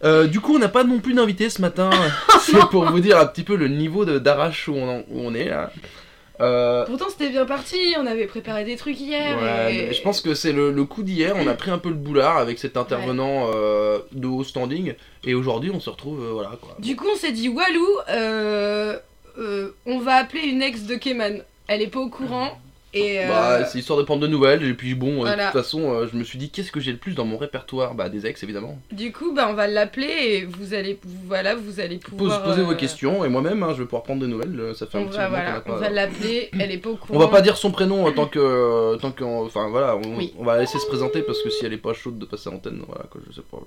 Du coup, on n'a pas non plus d'invité ce matin. C'est pour vous dire un petit peu le niveau d'arrache où on est là. Pourtant c'était bien parti, on avait préparé des trucs hier. Ouais, et... je pense que c'est le coup d'hier, on a pris un peu le boulard avec cet intervenant de haut standing, et aujourd'hui on se retrouve, voilà quoi. Du coup on s'est dit, Walou, on va appeler une ex de Keman. Elle est pas au courant, et... Bah, c'est histoire de prendre de nouvelles, et puis bon, voilà. de toute façon, je me suis dit, qu'est-ce que j'ai le plus dans mon répertoire? Bah, des ex, évidemment. Du coup, bah, on va l'appeler, et vous allez pouvoir... Posez vos questions, et moi-même, je vais pouvoir prendre des nouvelles, ça fait un petit moment qu'on a pas... On va l'appeler, elle est pas au courant. On va pas dire son prénom tant que... Enfin, voilà, Oui. on va la laisser se présenter, parce que si elle est pas chaude de passer à l'antenne, voilà, quoi, je sais pas.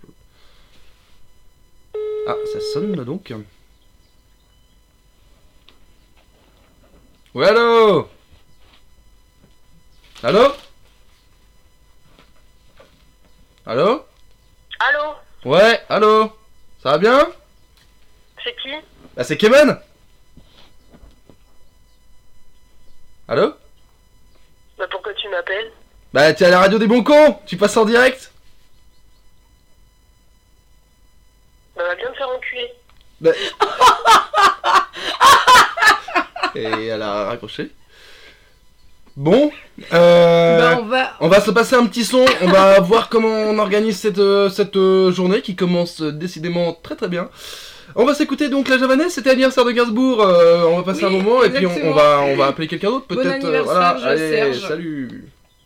Ah, ça sonne, donc. Ouais, allô? Allô? Allô? Allô? Ouais, allô? Ça va bien? C'est qui? Bah, c'est Keman? Allô? Bah pourquoi tu m'appelles? Bah, t'es à la radio des bons cons? Tu passes en direct? Bah va bien me faire enculer. Bah... Et elle a raccroché. Bon, Bah, on va se passer un petit son, on va voir comment on organise cette journée qui commence décidément très très bien. On va s'écouter donc la javanaise, c'était l'anniversaire de Gainsbourg, on va passer un moment et puis on va appeler quelqu'un d'autre peut-être. Bon anniversaire, voilà, allez, Serge. salut.